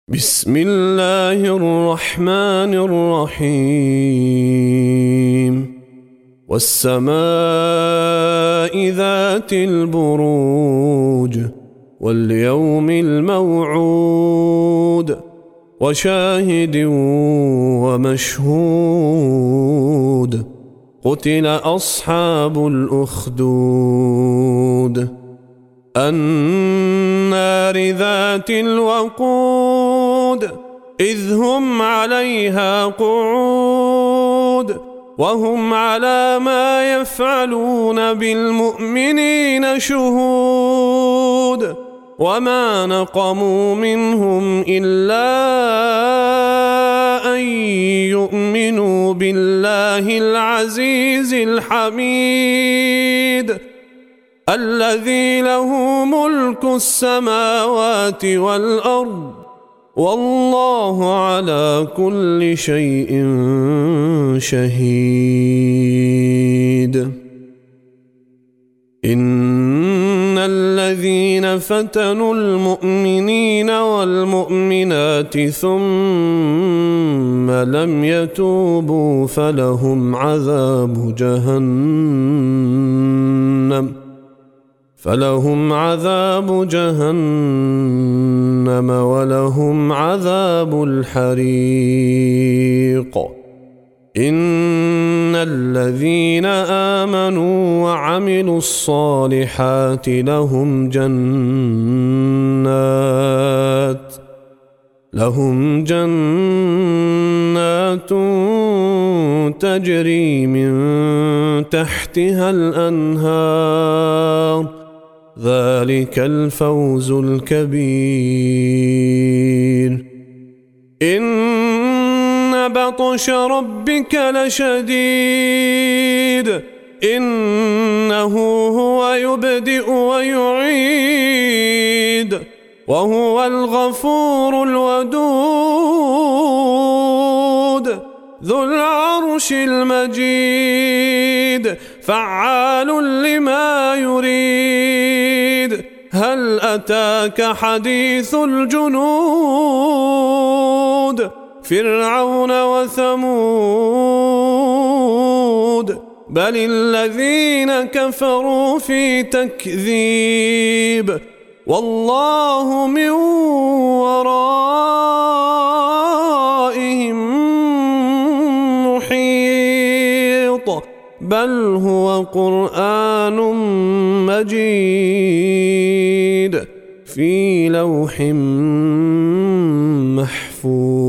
بسم الله الرحمن الرحيم والسماء ذات البروج واليوم الموعود وشاهد ومشهود قتل أصحاب الأخدود النار ذات الوقود إذ هم عليها قعود وهم على ما يفعلون بالمؤمنين شهود وما نقموا منهم إلا أن يؤمنوا بالله العزيز الحميد الذي له ملك السماوات والأرض والله على كل شيء شهيد. إن الذين فتنوا المؤمنين والمؤمنات ثم لم يتوبوا فلهم عذاب جهنم ولهم عذاب الحريق. إن الذين آمنوا وعملوا الصالحات لهم جنات تجري من تحتها الأنهار ذلك الفوز الكبير. إن بطش ربك لشديد إنه هو يبدئ ويعيد وهو الغفور الودود ذو العرش المجيد فعال لما يريد. هل أتاك حديث الجنود فرعون وثمود بل الذين كفروا في تكذيب والله من ورائهم محيط بل هو قرآن مجيد في لوح محفوظ.